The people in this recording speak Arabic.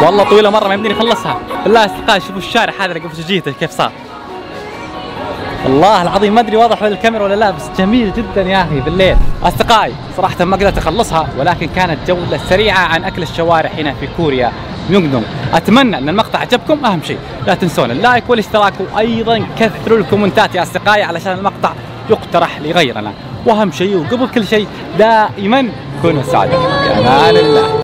والله طويلة مرة ما يمديني أخلصها. بالله أصدقائي شوفوا الشارع هذا اللي قبل جيته كيف صار. والله العظيم ما أدري واضح بالكاميرا ولا لا، بس جميل جدا يا أخي بالليل. أصدقائي صراحة ما قدرت أخلصها، ولكن كانت جولة سريعة عن أكل الشوارع هنا في كوريا ميونغ دونغ. أتمنى أن المقطع عجبكم. أهم شيء لا تنسون اللايك والاشتراك، وأيضا كثروا الكومنتات يا أصدقائي علشان المقطع يقترح لغيرنا. وأهم شيء وقبل كل شيء دائما كونوا سعداء. في أمان الله.